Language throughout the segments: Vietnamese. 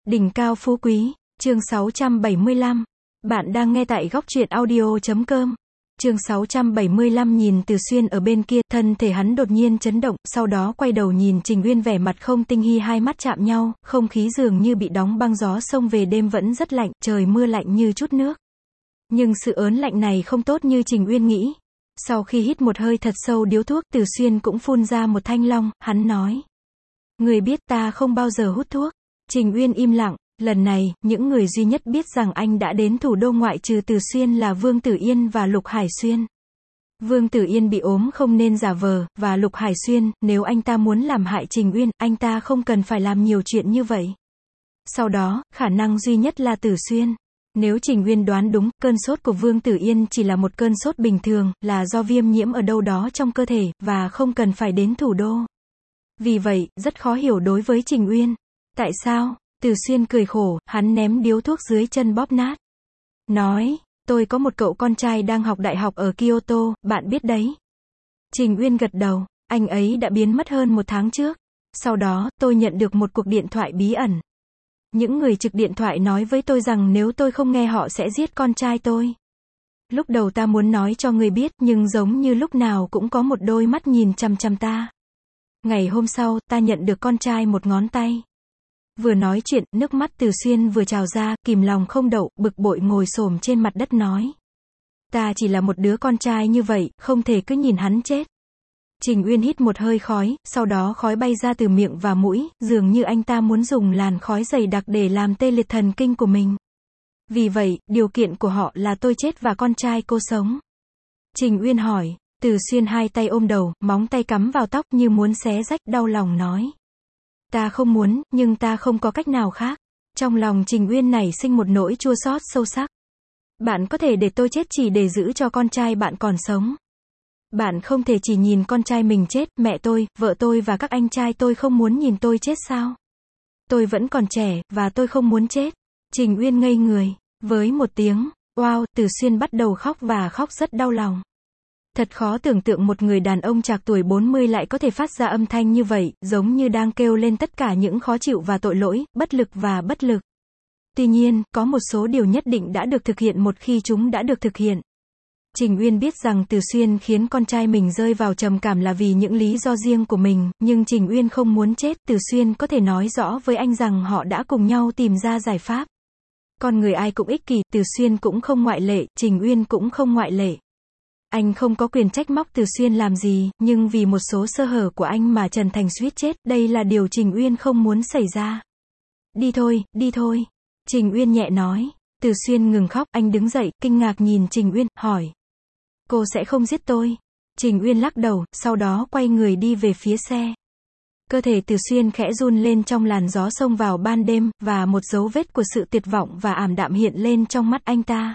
Đỉnh cao phú quý, chương 675. Bạn đang nghe tại góc truyện audio.com. Chương 675. Nhìn Từ Xuyên ở bên kia, thân thể hắn đột nhiên chấn động, sau đó quay đầu nhìn Trình Uyên, vẻ mặt không tinh hi, hai mắt chạm nhau, không khí dường như bị đóng băng, gió sông về đêm vẫn rất lạnh, trời mưa lạnh như chút nước. Nhưng sự ớn lạnh này không tốt như Trình Uyên nghĩ. Sau khi hít một hơi thật sâu điếu thuốc, Từ Xuyên cũng phun ra một thanh long, hắn nói: "Người biết ta không bao giờ hút thuốc." Trình Uyên im lặng, lần này, những người duy nhất biết rằng anh đã đến thủ đô ngoại trừ Từ Xuyên là Vương Tử Yên và Lục Hải Xuyên. Vương Tử Yên bị ốm không nên giả vờ, và Lục Hải Xuyên, nếu anh ta muốn làm hại Trình Uyên, anh ta không cần phải làm nhiều chuyện như vậy. Sau đó, khả năng duy nhất là Từ Xuyên. Nếu Trình Uyên đoán đúng, cơn sốt của Vương Tử Yên chỉ là một cơn sốt bình thường, là do viêm nhiễm ở đâu đó trong cơ thể, và không cần phải đến thủ đô. Vì vậy, rất khó hiểu đối với Trình Uyên. Tại sao? Từ Xuyên cười khổ, hắn ném điếu thuốc dưới chân bóp nát. Nói: "Tôi có một cậu con trai đang học đại học ở Kyoto, bạn biết đấy." Trình Uyên gật đầu, anh ấy đã biến mất hơn một tháng trước. Sau đó, tôi nhận được một cuộc điện thoại bí ẩn. Những người trực điện thoại nói với tôi rằng nếu tôi không nghe họ sẽ giết con trai tôi. Lúc đầu ta muốn nói cho người biết, nhưng giống như lúc nào cũng có một đôi mắt nhìn chằm chằm ta. Ngày hôm sau, ta nhận được con trai một ngón tay. Vừa nói chuyện, nước mắt Từ Xuyên vừa trào ra, kìm lòng không đậu, bực bội ngồi xổm trên mặt đất nói: "Ta chỉ là một đứa con trai như vậy, không thể cứ nhìn hắn chết." Trình Uyên hít một hơi khói, sau đó khói bay ra từ miệng và mũi, dường như anh ta muốn dùng làn khói dày đặc để làm tê liệt thần kinh của mình. "Vì vậy, điều kiện của họ là tôi chết và con trai cô sống." Trình Uyên hỏi. Từ Xuyên hai tay ôm đầu, móng tay cắm vào tóc như muốn xé rách, đau lòng nói: "Ta không muốn, nhưng ta không có cách nào khác." Trong lòng Trình Uyên nảy sinh một nỗi chua xót sâu sắc. "Bạn có thể để tôi chết chỉ để giữ cho con trai bạn còn sống. Bạn không thể chỉ nhìn con trai mình chết, mẹ tôi, vợ tôi và các anh trai tôi không muốn nhìn tôi chết sao? Tôi vẫn còn trẻ, và tôi không muốn chết." Trình Uyên ngây người. Với một tiếng "Wow", Từ Xuyên bắt đầu khóc và khóc rất đau lòng. Thật khó tưởng tượng một người đàn ông trạc tuổi 40 lại có thể phát ra âm thanh như vậy, giống như đang kêu lên tất cả những khó chịu và tội lỗi, bất lực và bất lực. Tuy nhiên, có một số điều nhất định đã được thực hiện một khi chúng đã được thực hiện. Trình Uyên biết rằng Từ Xuyên khiến con trai mình rơi vào trầm cảm là vì những lý do riêng của mình, nhưng Trình Uyên không muốn chết. Từ Xuyên có thể nói rõ với anh rằng họ đã cùng nhau tìm ra giải pháp. Con người ai cũng ích kỷ, Từ Xuyên cũng không ngoại lệ, Trình Uyên cũng không ngoại lệ. Anh không có quyền trách móc Từ Xuyên làm gì, nhưng vì một số sơ hở của anh mà Trần Thành suýt chết, đây là điều Trình Uyên không muốn xảy ra. Đi thôi. Trình Uyên nhẹ nói. Từ Xuyên ngừng khóc, anh đứng dậy, kinh ngạc nhìn Trình Uyên, hỏi: "Cô sẽ không giết tôi?" Trình Uyên lắc đầu, sau đó quay người đi về phía xe. Cơ thể Từ Xuyên khẽ run lên trong làn gió sông vào ban đêm, và một dấu vết của sự tuyệt vọng và ảm đạm hiện lên trong mắt anh ta.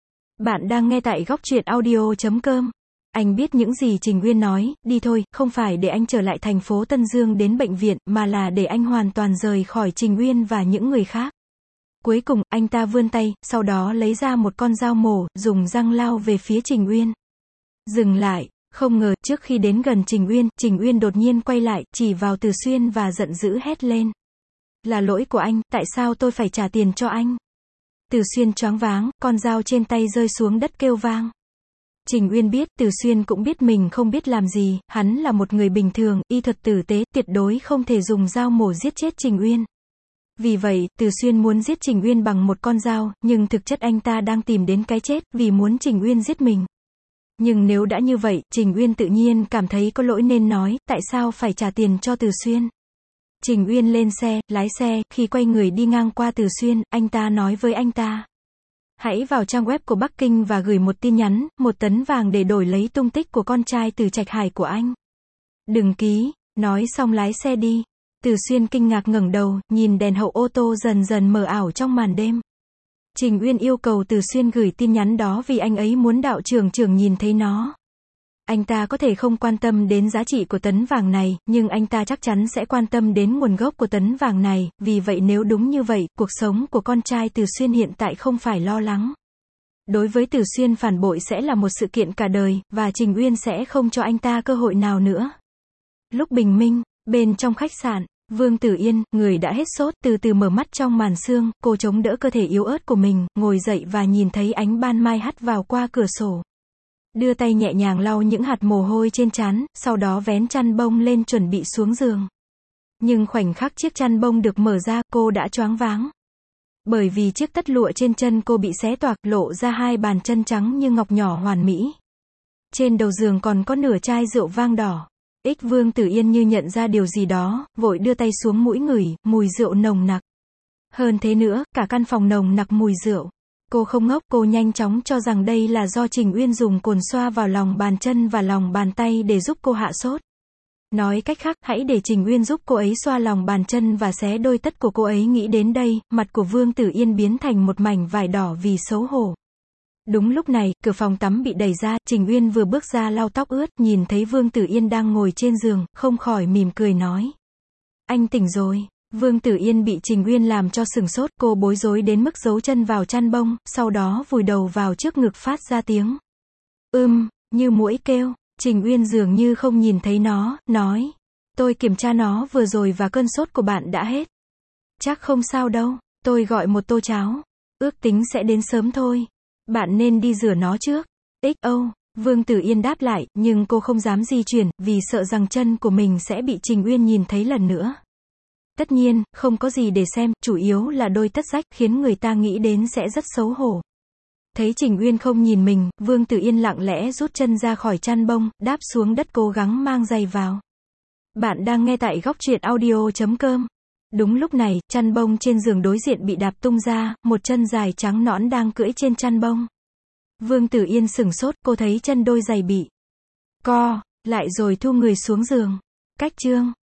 Bạn đang nghe tại góc truyện audio.com. Anh biết những gì Trình Uyên nói, đi thôi, không phải để anh trở lại thành phố Tân Dương đến bệnh viện, mà là để anh hoàn toàn rời khỏi Trình Uyên và những người khác. Cuối cùng, anh ta vươn tay, sau đó lấy ra một con dao mổ, dùng răng lao về phía Trình Uyên. Dừng lại. Không ngờ, trước khi đến gần Trình Uyên đột nhiên quay lại, chỉ vào Từ Xuyên và giận dữ hét lên: "Là lỗi của anh, tại sao tôi phải trả tiền cho anh?" Từ Xuyên choáng váng, con dao trên tay rơi xuống đất kêu vang. Trình Uyên biết, Từ Xuyên cũng biết mình không biết làm gì, hắn là một người bình thường, y thuật tử tế, tuyệt đối không thể dùng dao mổ giết chết Trình Uyên. Vì vậy, Từ Xuyên muốn giết Trình Uyên bằng một con dao, nhưng thực chất anh ta đang tìm đến cái chết, vì muốn Trình Uyên giết mình. Nhưng nếu đã như vậy, Trình Uyên tự nhiên cảm thấy có lỗi nên nói: "Tại sao phải trả tiền cho Từ Xuyên?" Trình Uyên lên xe, lái xe, khi quay người đi ngang qua Từ Xuyên, anh ta nói với anh ta: "Hãy vào trang web của Bắc Kinh và gửi một tin nhắn, 1 tấn vàng để đổi lấy tung tích của con trai Từ Trạch Hải của anh. Đừng ký." Nói xong lái xe đi. Từ Xuyên kinh ngạc ngẩng đầu, nhìn đèn hậu ô tô dần dần mờ ảo trong màn đêm. Trình Uyên yêu cầu Từ Xuyên gửi tin nhắn đó vì anh ấy muốn đạo trưởng nhìn thấy nó. Anh ta có thể không quan tâm đến giá trị của tấn vàng này, nhưng anh ta chắc chắn sẽ quan tâm đến nguồn gốc của tấn vàng này, vì vậy nếu đúng như vậy, cuộc sống của con trai Từ Xuyên hiện tại không phải lo lắng. Đối với Từ Xuyên, phản bội sẽ là một sự kiện cả đời, và Trình Uyên sẽ không cho anh ta cơ hội nào nữa. Lúc bình minh, bên trong khách sạn, Vương Tử Yên, người đã hết sốt, từ từ mở mắt trong màn sương, cô chống đỡ cơ thể yếu ớt của mình, ngồi dậy và nhìn thấy ánh ban mai hắt vào qua cửa sổ. Đưa tay nhẹ nhàng lau những hạt mồ hôi trên trán, sau đó vén chăn bông lên chuẩn bị xuống giường. Nhưng khoảnh khắc chiếc chăn bông được mở ra, cô đã choáng váng. Bởi vì chiếc tất lụa trên chân cô bị xé toạc, lộ ra hai bàn chân trắng như ngọc nhỏ hoàn mỹ. Trên đầu giường còn có nửa chai rượu vang đỏ. Vương Tử Yên như nhận ra điều gì đó, vội đưa tay xuống mũi ngửi, mùi rượu nồng nặc. Hơn thế nữa, cả căn phòng nồng nặc mùi rượu. Cô không ngốc, cô nhanh chóng cho rằng đây là do Trình Uyên dùng cồn xoa vào lòng bàn chân và lòng bàn tay để giúp cô hạ sốt. Nói cách khác, hãy để Trình Uyên giúp cô ấy xoa lòng bàn chân và xé đôi tất của cô ấy. Nghĩ đến đây, mặt của Vương Tử Yên biến thành một mảnh vải đỏ vì xấu hổ. Đúng lúc này, cửa phòng tắm bị đẩy ra, Trình Uyên vừa bước ra lau tóc ướt, nhìn thấy Vương Tử Yên đang ngồi trên giường, không khỏi mỉm cười nói. Anh tỉnh rồi. Vương Tử Yên bị Trình Uyên làm cho sửng sốt, cô bối rối đến mức giấu chân vào chăn bông, sau đó vùi đầu vào trước ngực phát ra tiếng. Như muỗi kêu. Trình Uyên dường như không nhìn thấy nó, nói. Tôi kiểm tra nó vừa rồi và cơn sốt của bạn đã hết. Chắc không sao đâu, tôi gọi một tô cháo. Ước tính sẽ đến sớm thôi. Bạn nên đi rửa nó trước. Vương Tử Yên đáp lại, nhưng cô không dám di chuyển, vì sợ rằng chân của mình sẽ bị Trình Uyên nhìn thấy lần nữa. Tất nhiên, không có gì để xem, chủ yếu là đôi tất rách, khiến người ta nghĩ đến sẽ rất xấu hổ. Thấy Trình Uyên không nhìn mình, Vương Tử Yên lặng lẽ rút chân ra khỏi chăn bông, đáp xuống đất cố gắng mang giày vào. Bạn đang nghe tại Góc Truyện Audio.com. Đúng lúc này, chăn bông trên giường đối diện bị đạp tung ra, một chân dài trắng nõn đang cưỡi trên chăn bông. Vương Tử Yên sửng sốt, cô thấy chân đôi giày bị co lại rồi thu người xuống giường. Cách chương